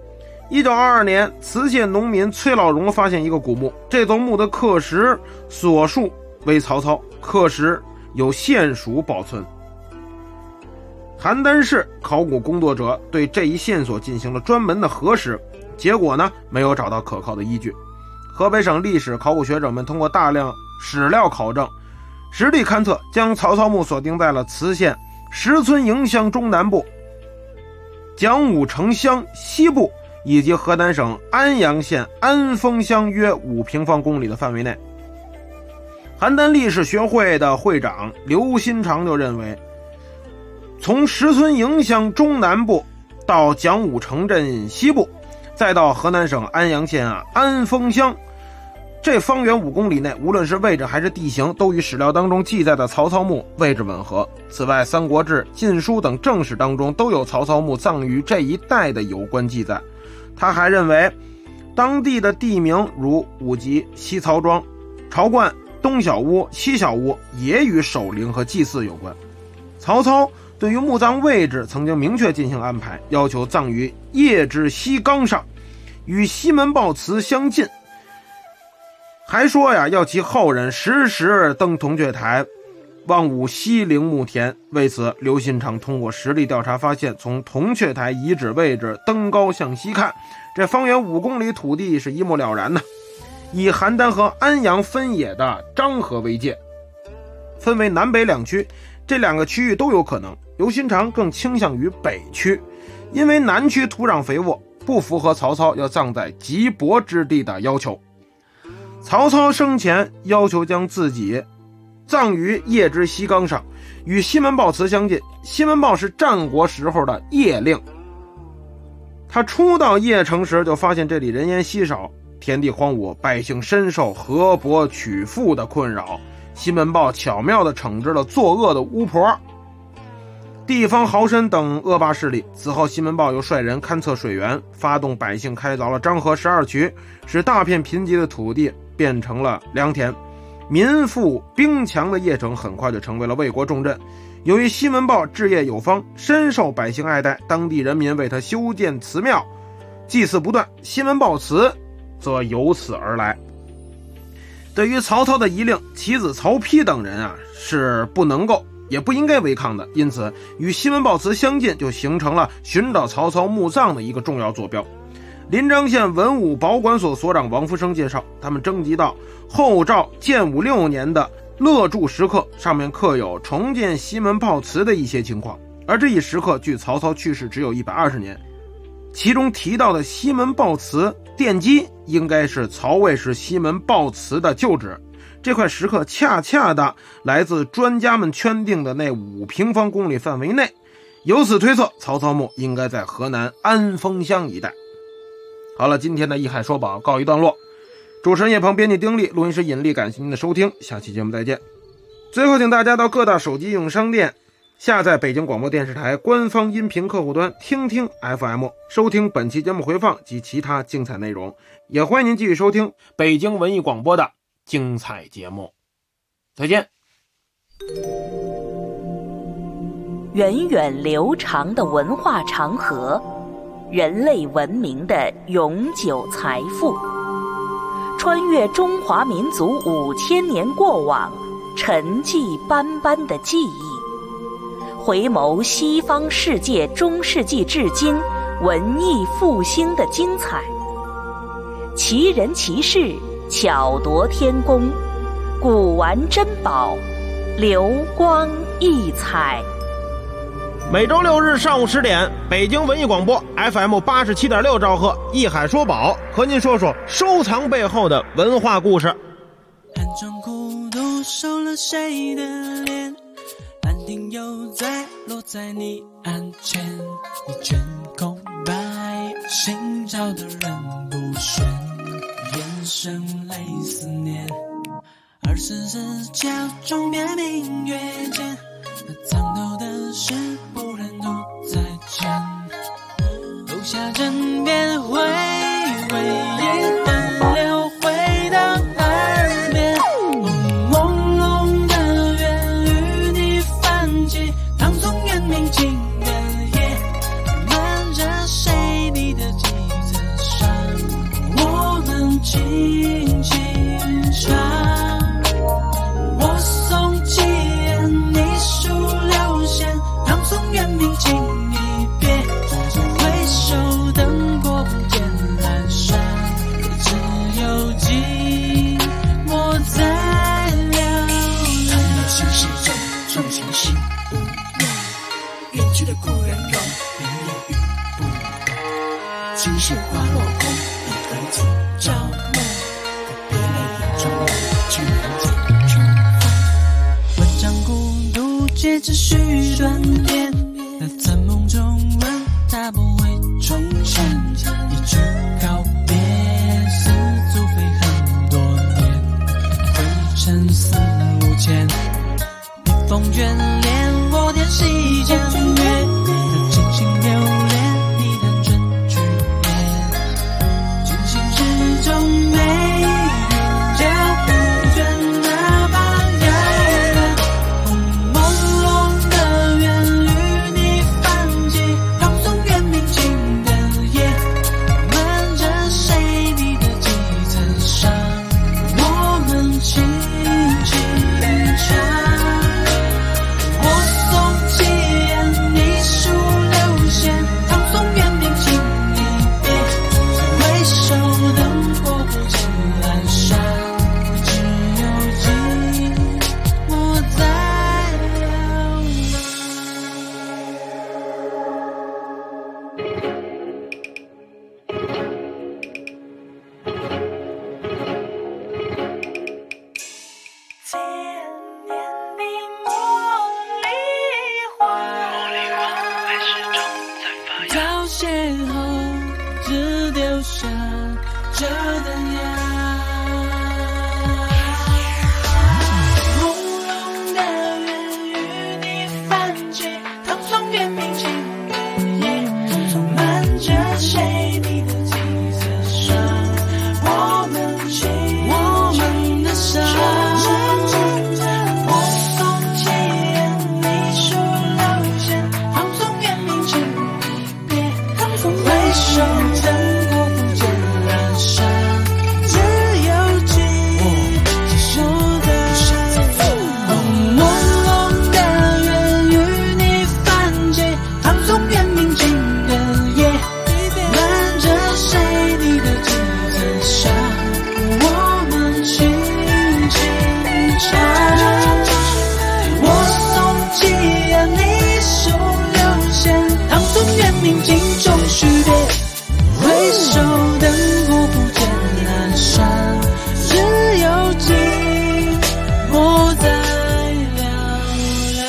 ，1922年，磁县农民崔老荣发现一个古墓，这座墓的刻石所述为曹操，刻石有县属保存。邯郸市考古工作者对这一线索进行了专门的核实，结果呢，没有找到可靠的依据。河北省历史考古学者们通过大量史料考证，实地勘测，将曹操墓锁定在了磁县石村营乡中南部、蒋武城乡西部以及河南省安阳县安丰乡约5平方公里的范围内。邯郸历史学会的会长刘新长就认为，从石村营乡中南部到蒋武城镇西部，再到河南省安阳县安丰乡，这方圆5公里内，无论是位置还是地形，都与史料当中记载的曹操墓位置吻合。此外，《三国志》《晋书》等正史当中都有曹操墓葬于这一带的有关记载。他还认为，当地的地名如武集、西曹庄、朝冠、东小屋、西小屋也与守陵和祭祀有关。曹操对于墓葬位置曾经明确进行安排，要求葬于邺之西冈上，与西门豹祠相近。还说呀，要其后人时时登铜雀台，望吾西陵墓田。为此，刘新长通过实地调查发现，从铜雀台遗址位置登高向西看，这方圆5公里土地是一目了然的。以邯郸和安阳分野的漳河为界，分为南北2区，这2个区域都有可能。刘新长更倾向于北区，因为南区土壤肥沃，不符合曹操要葬在瘠薄之地的要求。曹操生前要求将自己葬于邺之西冈上，与西门豹祠相近。西门豹是战国时候的邺令，他初到邺城时就发现这里人烟稀少，田地荒芜，百姓深受河伯取赋的困扰。西门豹巧妙地惩治了作恶的巫婆、地方豪绅等恶霸势力。此后，西门豹又率人勘测水源，发动百姓开凿了漳河12渠，使大片贫瘠的土地变成了良田。民富兵强的邺城很快就成为了魏国重镇。由于西门豹治业有方，深受百姓爱戴，当地人民为他修建祠庙，祭祀不断，西门豹祠则由此而来。对于曹操的遗令，其子曹丕等人是不能够也不应该违抗的，因此与西门豹祠相近，就形成了寻找曹操墓葬的一个重要坐标。临漳县文物保管所所长王福生介绍，他们征集到后赵建武6年的勒铸石刻，上面刻有重建西门豹祠的一些情况，而这一石刻距曹操去世只有120年。其中提到的西门豹祠奠基应该是曹魏时西门豹祠的旧址，这块石刻恰恰的来自专家们圈定的那5平方公里范围内，由此推测曹操墓应该在河南安丰乡一带。好了，今天的一海说宝告一段落。主持人叶鹏，编辑丁力，录音师尹力，感谢您的收听，下期节目再见。最后，请大家到各大手机应用商店下载北京广播电视台官方音频客户端听听 FM， 收听本期节目回放及其他精彩内容。也欢迎您继续收听北京文艺广播的精彩节目。再见。 源远流长的文化长河，人类文明的永久财富，穿越中华民族5000年过往，沉寂斑斑的记忆，回眸西方世界中世纪至今文艺复兴的精彩，奇人奇事，巧夺天工，古玩珍宝，流光溢彩。 每周6日上午10点，北京文艺广播 FM 87.6兆赫，一海说宝，和您说说收藏背后的文化故事。 暗中孤独收了谁的脸，兰亭又在落在你案前，你卷空白，寻找的人不选，眼神泪思念，而 24角钟别明月间，那藏头的事不忍独再见，留下枕边回味一段流回到耳边。朦胧的月与你泛起，唐宋元明清的夜，漫着谁你的记册上，我们轻轻唱。我送七言，你数六弦，唐宋元明清一别，回首灯火不见阑珊，只有寂寞在流浪。他们心事中重情是无言，远去的故人有明夜雨不眠，青石花落空，一回尽朝暮，别泪眼中去人间重逢。文章孤独皆只须断片，那在梦中问他不会重现，一句告别似足飞很多年，灰尘四目前，笔锋眷恋我点细江月，那真心留恋你的真句言，君心之中没云脚不倦，哪怕遥远。朦胧的缘与你泛起，唐宋元明清的夜，漫着谁你的记册上，我们轻轻唱。我送七言，你数六弦，唐宋元明清一别，回首灯火不见阑珊，只有寂寞在流浪。千年的茉莉花，还始终在发芽。到邂逅，只丢下这灯芽。朦胧的缘与你泛起，唐宋元明清的夜，漫着谁你的记册上，我们的伤。我送七言，你数六弦，唐宋元明清一别，回首灯火不见阑珊，只有寂寞在。朦胧的缘与你泛起，唐宋元明清的夜，漫着谁你的记册上，我们轻轻唱。我送七言，你数六弦，唐宋元明清终须别，回首灯火不见阑珊，只有寂寞在嘹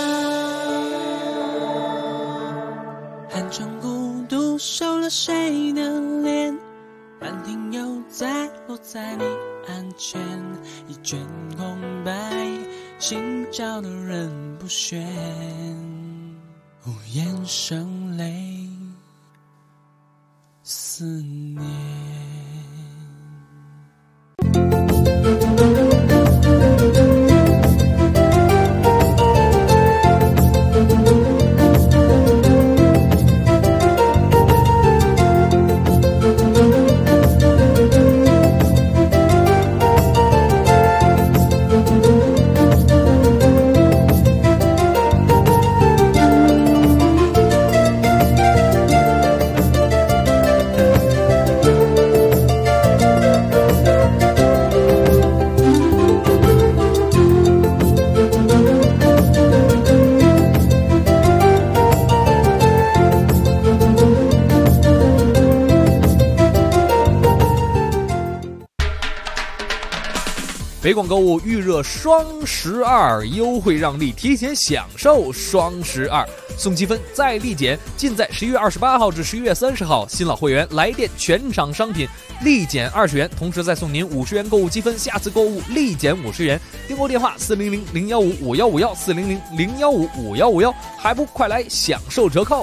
亮。寒窗孤独收了谁的脸，半庭又再落在你案前，一卷空白，心照的人不选，无言声泪思念。 北广购物预热双12优惠让利，提前享受双12，送积分再立减，尽在11月28号至11月30号。新老会员来电全场商品立减20元，同时再送您50元购物积分，下次购物立减50元。订购电话400-015-5151，400-015-5151，还不快来享受折扣！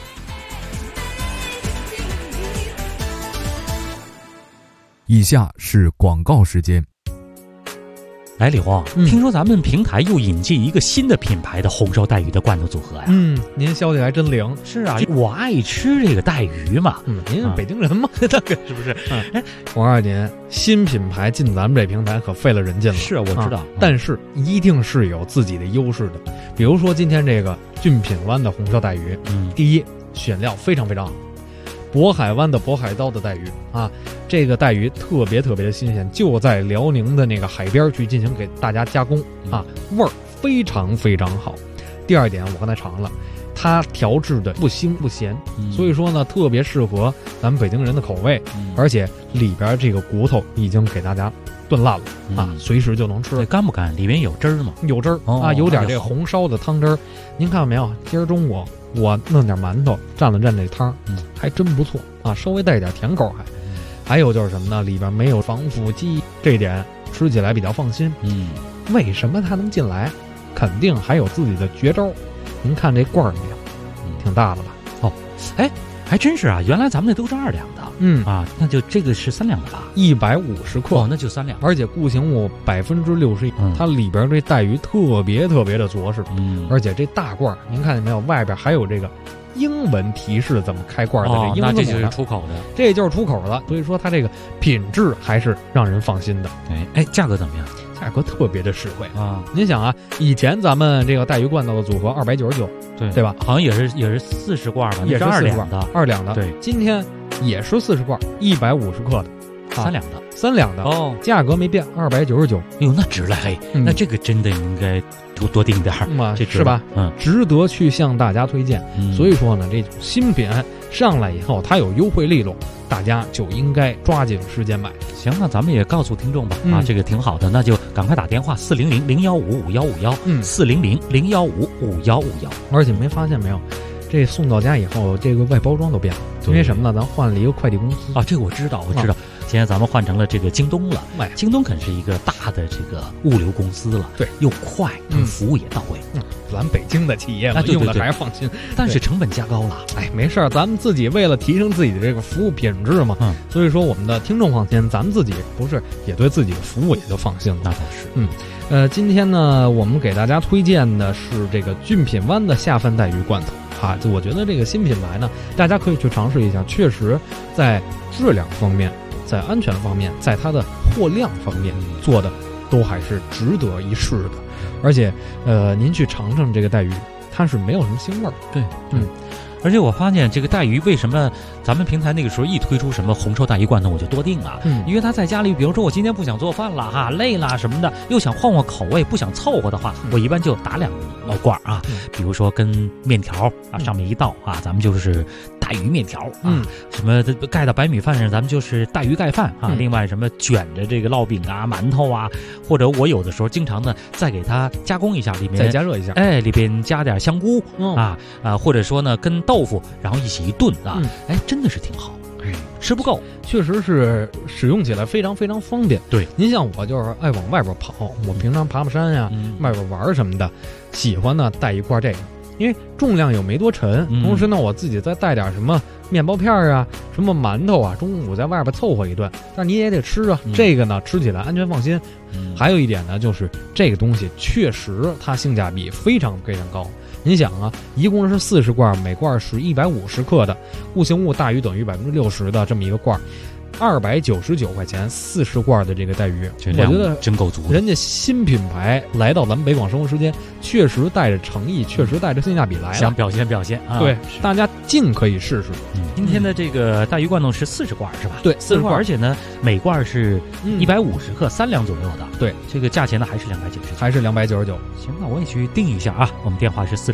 以下是广告时间。 来，李红，听说咱们平台又引进一个新的品牌的红烧带鱼的罐头组合呀？ 您消息还真灵。 是啊，我爱吃这个带鱼嘛。 您是北京人吗？大哥是不是？我告诉您，新品牌进咱们这平台可费了人劲了。 是啊，我知道， 但是一定是有自己的优势的。比如说今天这个俊品湾的红烧带鱼，第一，选料非常非常好。渤海湾的渤海刀的带鱼啊，这个带鱼特别的新鲜，就在辽宁的那个海边去进行给大家加工啊，味儿非常非常好。第二点，我刚才尝了，它调制的不腥不咸，所以说呢，特别适合咱们北京人的口味，而且里边这个骨头已经给大家炖烂了啊，随时就能吃。 干不干？里面有汁儿吗？ 有汁儿啊，有点这个红烧的汤汁儿。您看到没有？今儿中午我弄点馒头蘸了蘸这汤，还真不错啊，稍微带一点甜口还。还有就是什么呢？里边没有防腐剂，这一点吃起来比较放心。为什么它能进来？肯定还有自己的绝招。您看这罐儿没有？挺大的吧？ 哦，哎，还真是啊！原来咱们那都是2两的。那就这个是3两的吧 ？150克。 哦，那就3两。 而且固形物61%，它里边这带鱼特别的着实。而且这大罐儿，您看见没有？外边还有这个英文提示怎么开罐的这英文字母， 那这就是出口的， 这就是出口的。所以说它这个品质还是让人放心的。 哎，价格怎么样？ 价格特别的实惠啊！您想啊，以前咱们这个带鱼罐头的组合299，对吧？ 好像也是40罐吧， 也是 2两的 ，2两的。 对， 今天也是40罐，150克的 ，3两的 ，3两的哦，价格没变，299。 哟，那值了嘿，那这个真的应该多订点儿，这是吧？值得去向大家推荐。所以说呢，这种新品上来以后，它有优惠力度，大家就应该抓紧时间买。 行，那咱们也告诉听众吧，这个挺好的，那就赶快打电话400-015-5151，400-015-5151。 而且没发现没有，这送到家以后，这个外包装都变了，因为什么呢？咱换了一个快递公司啊，这个我知道。现在咱们换成了这个京东了，京东可是一个大的这个物流公司了， 对， 又快，服务也到位。 咱北京的企业嘛，用的还是放心， 但是成本加高了。 哎，没事儿，咱们自己为了提升自己的这个服务品质嘛，所以说我们的听众放心，咱们自己不是也对自己的服务也就放心了。 那倒是， 今天呢，我们给大家推荐的是这个俊品湾的下饭带鱼罐头啊，我觉得这个新品牌呢，大家可以去尝试一下，确实在质量方面，在安全方面，在它的货量方面做的都还是值得一试的。而且您去尝尝这个带鱼，它是没有什么腥味儿。 对，而且我发现这个带鱼为什么咱们平台那个时候一推出什么红烧带鱼罐头我就多订了，因为他在家里，比如说我今天不想做饭了哈，累了什么的，又想换口味，不想凑合的话，我一般就打2罐啊，比如说跟面条啊上面一道啊，咱们就是带鱼面条啊，什么盖到白米饭上，咱们就是带鱼盖饭啊，另外什么卷着这个烙饼啊、馒头啊，或者我有的时候经常呢再给它加工一下，里面再加热一下， 哎，里边加点香菇或者说呢跟豆腐然后一起一炖啊，真的是挺好。吃不够， 确实是使用起来非常方便。 对， 您像我就是爱往外边跑，我平常爬山呀、外边玩什么的，喜欢呢带一块这个，因为重量又没多沉，同时呢我自己再带点什么面包片啊、什么馒头啊，中午在外边凑合一顿，但是你也得吃啊。这个呢吃起来安全放心。还有一点呢，就是这个东西确实它性价比非常高。您想啊，一共是40罐，每罐是150克的，固形物大于等于60%的这么一个罐，299块钱40罐的这个带鱼，我觉得真够足的。 人家新品牌来到咱们北广生活时间，确实带着诚意，确实带着性价比来了， 想表现啊。 对，大家尽可以试试。 今天的这个带鱼罐头是40罐是吧？ 对 ，40罐，而且呢每罐是150克，3两左右的。 对， 这个价钱呢还是299， 还是299。 行，那我也去定一下啊。我们电话是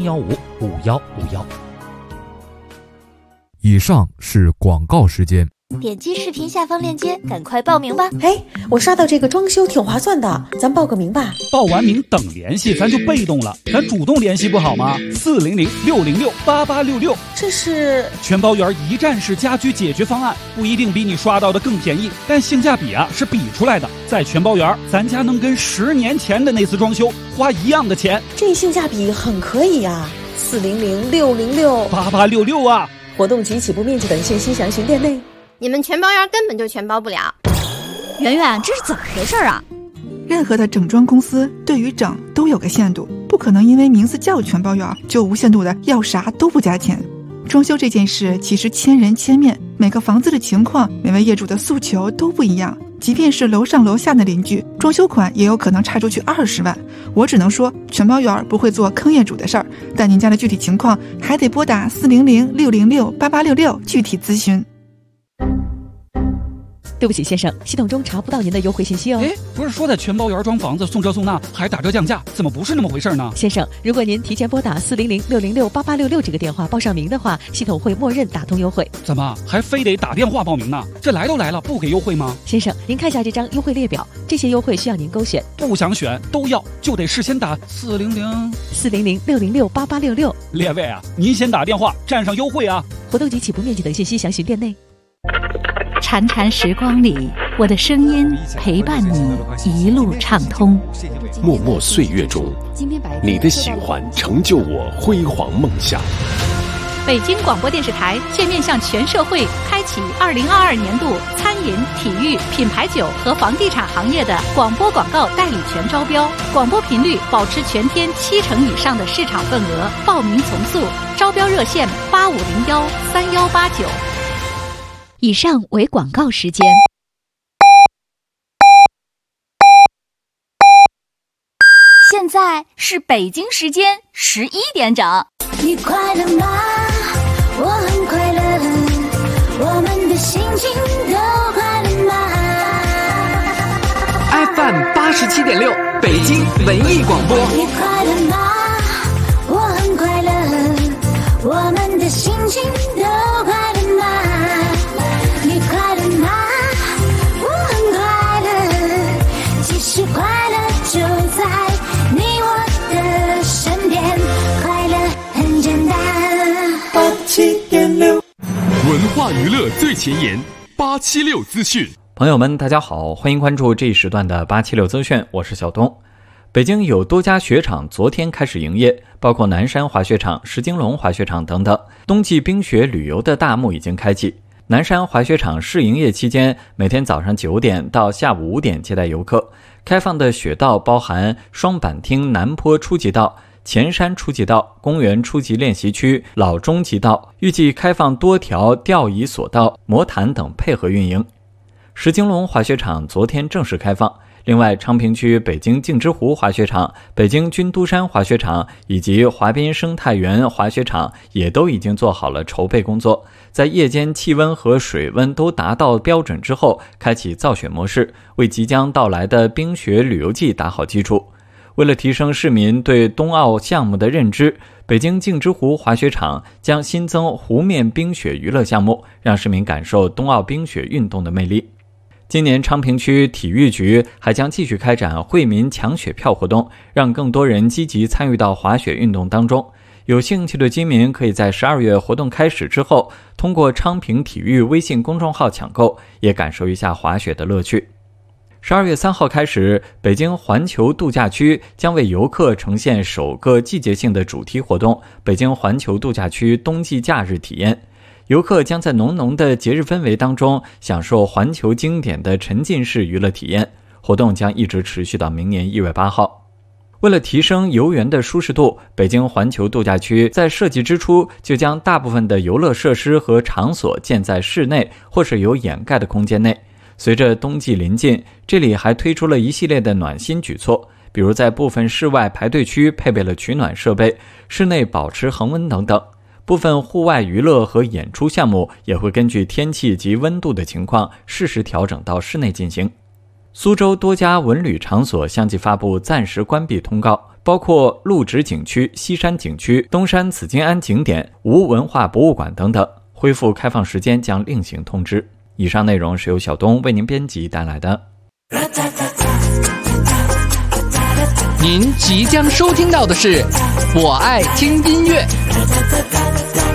400-015-5151，400-015-5151。 以上是广告时间。 点击视频下方链接，赶快报名吧！ 哎，我刷到这个装修挺划算的，咱报个名吧。 报完名等联系，咱就被动了，咱主动联系不好吗？400-606-8866， 这是全包圆一站式家居解决方案，不一定比你刷到的更便宜，但性价比是比出来的。在全包圆，咱家能跟10年前的那次装修花一样的钱， 这性价比很可以呀！400-606-8866 啊！ 活动及起步面积等信息详询店内。 你们全包圆根本就全包不了。 圆圆，这是怎么回事啊？ 任何的整装公司对于整都有个限度，不可能因为名字叫全包圆就无限度的要啥都不加钱。装修这件事其实千人千面，每个房子的情况，每位业主的诉求都不一样。即便是楼上楼下的邻居，装修款也有可能差出去20万。我只能说，全包圆不会做坑业主的事儿，但您家的具体情况还得拨打400-606-8866具体咨询。 对不起，先生，系统中查不到您的优惠信息哦。 哎，不是说在全包圆装房子送这送那，还打折降价，怎么不是那么回事呢？ 先生，如果您提前拨打400-606-8866这个电话报上名的话，系统会默认打通优惠。 怎么还非得打电话报名呢？这来都来了，不给优惠吗？ 先生，您看一下这张优惠列表，这些优惠需要您勾选。 不想选都要，就得事先打 400-606-8866。 列位啊，您先打电话占上优惠啊！ 活动及起步面积等信息详询店内。 潺潺时光里，我的声音陪伴你一路畅通。 默默岁月中，你的喜欢成就我辉煌梦想。 北京广播电视台现面向全社会开启2022年度餐饮、体育、品牌酒和房地产行业的广播广告代理权招标，广播频率保持全天70%以上的市场份额，报名从速，招标热线8501-3189。 以上为广告时间。 现在是北京时间11点整。你快乐吗？我很快乐，我们的心情都快乐吗 ？FM 87.6，北京文艺广播。 你快乐吗？我很快乐，我们的心情都快乐吗？你快乐吗？我很快乐，其实快乐就在你我的身边，快乐很简单。87.6， 文化娱乐最前沿，876资讯。 朋友们，大家好，欢迎关注这一时段的876资讯，我是小东。北京有多家雪场昨天开始营业，包括南山滑雪场、石金龙滑雪场等等。冬季冰雪旅游的大幕已经开启。南山滑雪场试营业期间，每天早上9点到下午5点接待游客。开放的雪道包含双板厅南坡初级道、前山初级道、公园初级练习区、老中级道，预计开放多条吊椅索道、魔毯等配合运营。石金龙滑雪场昨天正式开放。另外，昌平区北京镜之湖滑雪场、北京军都山滑雪场以及华滨生态园滑雪场也都已经做好了筹备工作，在夜间气温和水温都达到标准之后，开启造雪模式，为即将到来的冰雪旅游季打好基础。为了提升市民对冬奥项目的认知，北京镜之湖滑雪场将新增湖面冰雪娱乐项目，让市民感受冬奥冰雪运动的魅力。今年昌平区体育局还将继续开展惠民抢雪票活动，让更多人积极参与到滑雪运动当中。有兴趣的居民可以在12月活动开始之后，通过昌平体育微信公众号抢购，也感受一下滑雪的乐趣。12月3号开始，北京环球度假区将为游客呈现首个季节性的主题活动——北京环球度假区冬季假日体验。游客将在浓浓的节日氛围当中享受环球经典的沉浸式娱乐体验，活动将一直持续到明年1月8号。为了提升游园的舒适度，北京环球度假区在设计之初就将大部分的游乐设施和场所建在室内或是有掩盖的空间内。随着冬季临近，这里还推出了一系列的暖心举措，比如在部分室外排队区配备了取暖设备，室内保持恒温等等。部分户外娱乐和演出项目也会根据天气及温度的情况适时调整到室内进行。苏州多家文旅场所相继发布暂时关闭通告，包括陆直景区、西山景区、东山紫金庵景点、吴文化博物馆等等，恢复开放时间将另行通知。 以上内容是由小东为您编辑带来的。 您即将收听到的是《我爱听音乐》。